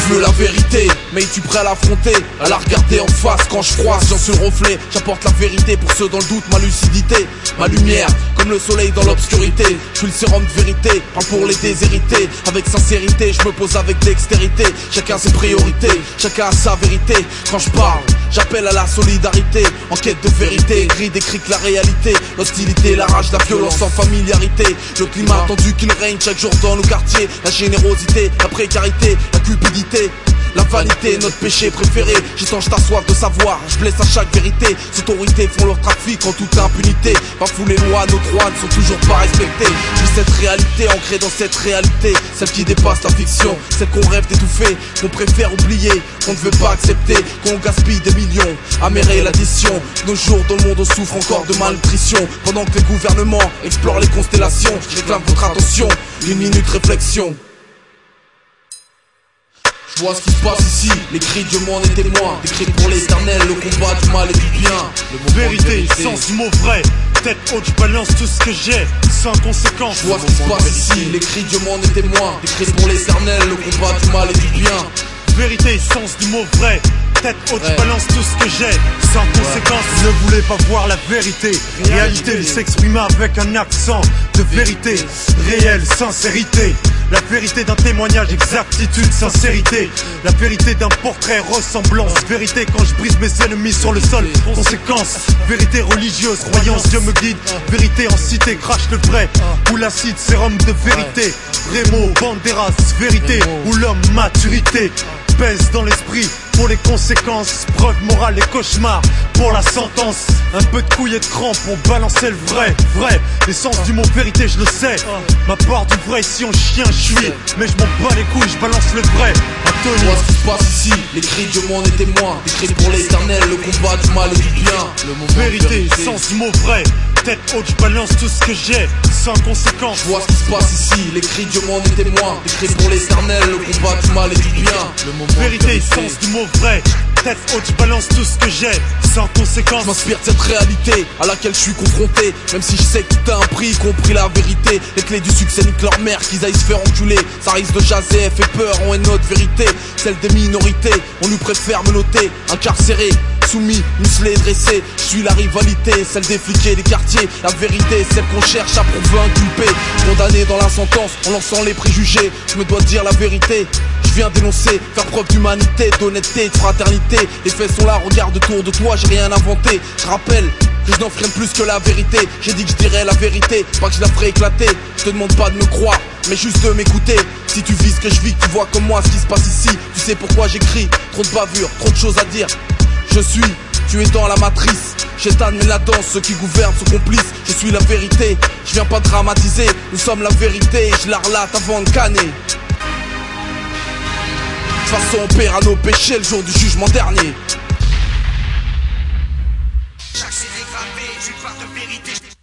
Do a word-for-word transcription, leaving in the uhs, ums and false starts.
Je veux la vérité, mais es-tu prêt à l'affronter, à la regarder en face quand je froisse, j'en suis le reflet. J'apporte la vérité pour ceux dans le doute, ma lucidité, ma lumière, comme le soleil dans l'obscurité. Je suis le sérum de vérité, parle pour les déshérités. Avec sincérité, je me pose avec dextérité. Chacun ses priorités, chacun a sa vérité. Quand je parle, j'appelle à la solidarité. En quête de vérité, écrit décrite la réalité. L'hostilité, la rage, la violence sans familiarité. Le climat tendu qu'il règne chaque jour dans nos quartiers. La générosité, la précarité, la cupidité, la vanité, notre péché préféré. J'étanche ta soif de savoir, je blesse à chaque vérité. Les autorités font leur trafic en toute impunité. Bafouent les lois, nos droits ne sont toujours pas respectés. Puis cette réalité ancrée dans cette réalité, celle qui dépasse la fiction, celle qu'on rêve d'étouffer, qu'on préfère oublier, qu'on ne veut pas accepter, qu'on gaspille des millions. Amérer l'addition, nos jours dans le monde on souffre encore de malnutrition. Pendant que les gouvernements explorent les constellations, je réclame votre attention, une minute réflexion. Je vois ce qui se passe ici, les cris de Dieu m'en est témoin. Des cris pour l'éternel, le combat du mal et du bien. Vérité, sens du mot vrai. Tête haute, je balance tout ce que j'ai, sans conséquence. Je vois ce qui se passe ici, les cris de Dieu m'en est témoin. Des cris pour l'éternel, le combat du mal et du bien. Vérité, sens du mot vrai. Tête haute, je balance tout ce que j'ai, sans conséquence. Je ne voulais pas voir la vérité. Réalité, il s'exprime avec un accent de vérité. Réelle, sincérité. La vérité d'un témoignage, exactitude, sincérité. La vérité d'un portrait, ressemblance. Vérité quand je brise mes ennemis sur le sol, conséquence. Vérité religieuse, croyance, Dieu me guide. Vérité en cité, crache le vrai. Ou l'acide, sérum de vérité. Rémo, Banderas, vérité. Ou l'homme, maturité. Pèse dans l'esprit pour les conséquences. Preuve morale et cauchemar pour la sentence. Un peu de couille et de crampe pour balancer le vrai. Vrai, l'essence du mot vérité je le sais. Ma part du vrai si on chien je suis. Mais je m'en bats les couilles, je balance le vrai. Anthony. Je vois ce qui se passe ici, les cris de Dieu m'en est témoin. Des cris pour l'éternel, le combat du mal et du bien. Le moment vérité, sens du mot vrai. Tête haute, je balance tout ce que j'ai, sans conséquence. Je vois ce qui se passe ici, les cris de Dieu m'en est témoin. Des cris pour l'éternel, le combat du mal et du bien. Le moment vérité, sens du mot vrai. Tête haute, je balance tout ce que j'ai, sans conséquence. Je m'inspire de cette réalité à laquelle je suis confronté. Même si je sais que tout a un prix, y compris la vérité. Les clés du succès niquent leur mère, qu'ils aillent se faire enculer. Ça risque de jaser, fait peur, on est notre vérité. Celle des minorités, on nous préfère me noter. Incarcéré, soumis, musclé, dressé. Je suis la rivalité, celle des flics et des quartiers. La vérité, celle qu'on cherche à prouver inculpé. Condamné dans la sentence, en lançant les préjugés. Je me dois dire la vérité. Je viens dénoncer, faire preuve d'humanité, d'honnêteté, de fraternité. Les faits sont là, regarde autour de toi, j'ai rien inventé. Je rappelle que je n'en ferai plus que la vérité. J'ai dit que je dirais la vérité, pas que je la ferai éclater. Je te demande pas de me croire, mais juste de m'écouter. Si tu vis ce que je vis, que tu vois comme moi ce qui se passe ici. Tu sais pourquoi j'écris, trop de bavures, trop de choses à dire. Je suis, tu es dans la matrice. Chétan mais la danse, ceux qui gouvernent sont complices. Je suis la vérité, je viens pas dramatiser. Nous sommes la vérité, je la relate avant de canner. De toute façon on paiera nos péchés le jour du jugement dernier. Chaque série gravée, j'ai une part de vérité.